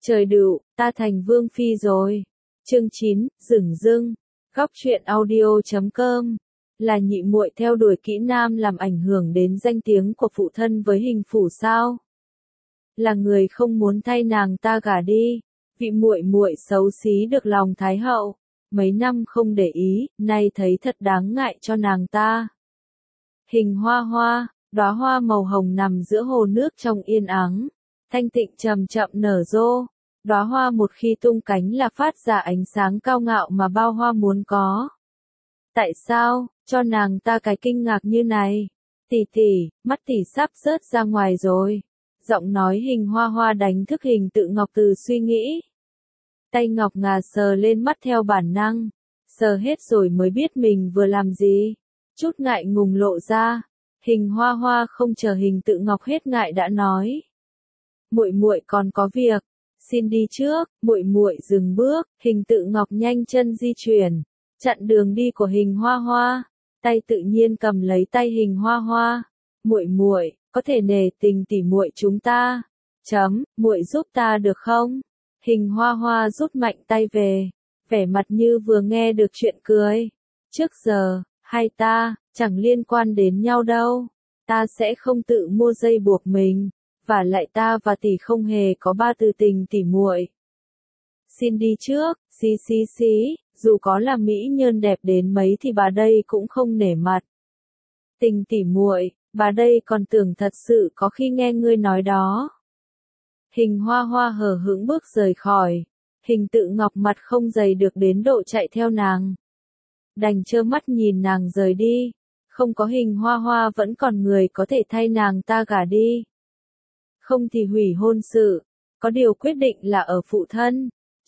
Trời đụ, ta thành vương phi rồi. Chương 9, dửng dưng. Góc truyện audio.com. Là nhị muội theo đuổi kỹ nam làm ảnh hưởng đến danh tiếng của phụ thân với hình phủ sao? Là người không muốn thay nàng ta gả đi. Vị muội muội xấu xí được lòng thái hậu, mấy năm không để ý, nay thấy thật đáng ngại cho nàng ta. Hình hoa hoa, đóa hoa màu hồng nằm giữa hồ nước trong yên ắng, thanh tịnh chậm chậm nở rộ. Đóa hoa một khi tung cánh là phát ra ánh sáng cao ngạo mà bao hoa muốn có. Tại sao, cho nàng ta cái kinh ngạc như này? Tỷ tỷ, mắt tỷ sắp rớt ra ngoài rồi. Giọng nói hình hoa hoa đánh thức hình tự ngọc từ suy nghĩ. Tay ngọc ngà sờ lên mắt theo bản năng. Sờ hết rồi mới biết mình vừa làm gì. Chút ngại ngùng lộ ra. Hình hoa hoa không chờ hình tự ngọc hết ngại đã nói. Muội muội còn có việc. Xin đi trước. Muội muội dừng bước. Hình tự ngọc nhanh chân di chuyển, chặn đường đi của hình hoa hoa. Tay tự nhiên cầm lấy tay hình hoa hoa. Muội muội, có thể nể tình tỉ muội chúng ta. Muội giúp ta được không? Hình hoa hoa rút mạnh tay về, vẻ mặt như vừa nghe được chuyện cười. Trước giờ, hai ta, chẳng liên quan đến nhau đâu. Ta sẽ không tự mua dây buộc mình. Và lại ta và tỷ không hề có ba từ tình tỉ muội. Xin đi trước, xí, dù có là mỹ nhân đẹp đến mấy thì bà đây cũng không nể mặt. Tình tỉ muội, bà đây còn tưởng thật sự có khi nghe ngươi nói đó. Hình hoa hoa hờ hững bước rời khỏi, hình tự ngọc mặt không dày được đến độ chạy theo nàng. Đành trơ mắt nhìn nàng rời đi, không có hình hoa hoa vẫn còn người có thể thay nàng ta gả đi. Không thì hủy hôn sự, có điều quyết định là ở phụ thân.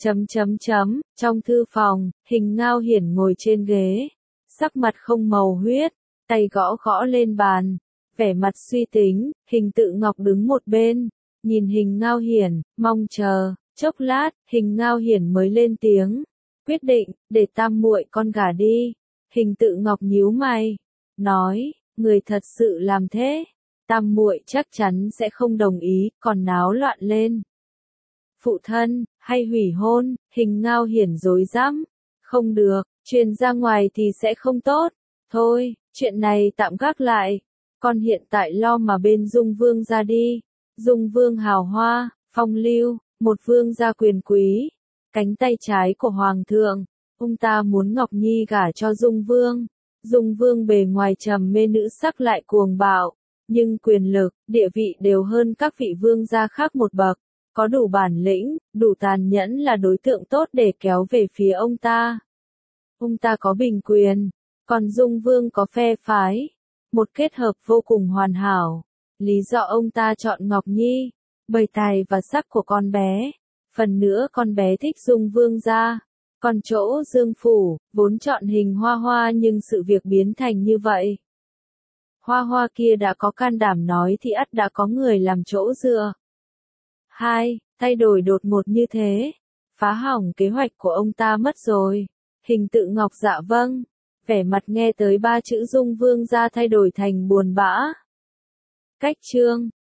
Trong thư phòng, hình Ngao Hiển ngồi trên ghế, sắc mặt không màu huyết, tay gõ gõ lên bàn, vẻ mặt suy tính. Hình tự ngọc đứng một bên, nhìn hình Ngao Hiển, mong chờ. Chốc lát, hình Ngao Hiển mới lên tiếng, quyết định, để tam muội con gả đi. Hình tự ngọc nhíu mày, nói, người thật sự làm thế? Tam muội chắc chắn sẽ không đồng ý, còn náo loạn lên. Phụ thân, hay hủy hôn? Hình Ngao Hiển rối rắm. Không được, truyền ra ngoài thì sẽ không tốt. Thôi, chuyện này tạm gác lại. Con hiện tại lo mà bên Dung Vương ra đi. Dung Vương hào hoa, phong lưu, một vương gia quyền quý, cánh tay trái của hoàng thượng. Ông ta muốn Ngọc Nhi gả cho Dung Vương. Dung Vương bề ngoài trầm mê nữ sắc lại cuồng bạo, nhưng quyền lực, địa vị đều hơn các vị vương gia khác một bậc. Có đủ bản lĩnh, đủ tàn nhẫn là đối tượng tốt để kéo về phía ông ta. Ông ta có bình quyền, còn Dung Vương có phe phái. Một kết hợp vô cùng hoàn hảo. Lý do ông ta chọn Ngọc Nhi, bởi tài và sắc của con bé. Phần nữa con bé thích Dung Vương gia. Còn chỗ Dương Phủ, vốn chọn hình hoa hoa nhưng sự việc biến thành như vậy. Hoa hoa kia đã có can đảm nói thì ắt đã có người làm chỗ dựa. Thay đổi đột ngột như thế, phá hỏng kế hoạch của ông ta mất rồi. Hình tự ngọc dạ vâng, vẻ mặt nghe tới ba chữ Dung Vương gia thay đổi thành buồn bã. Cách chương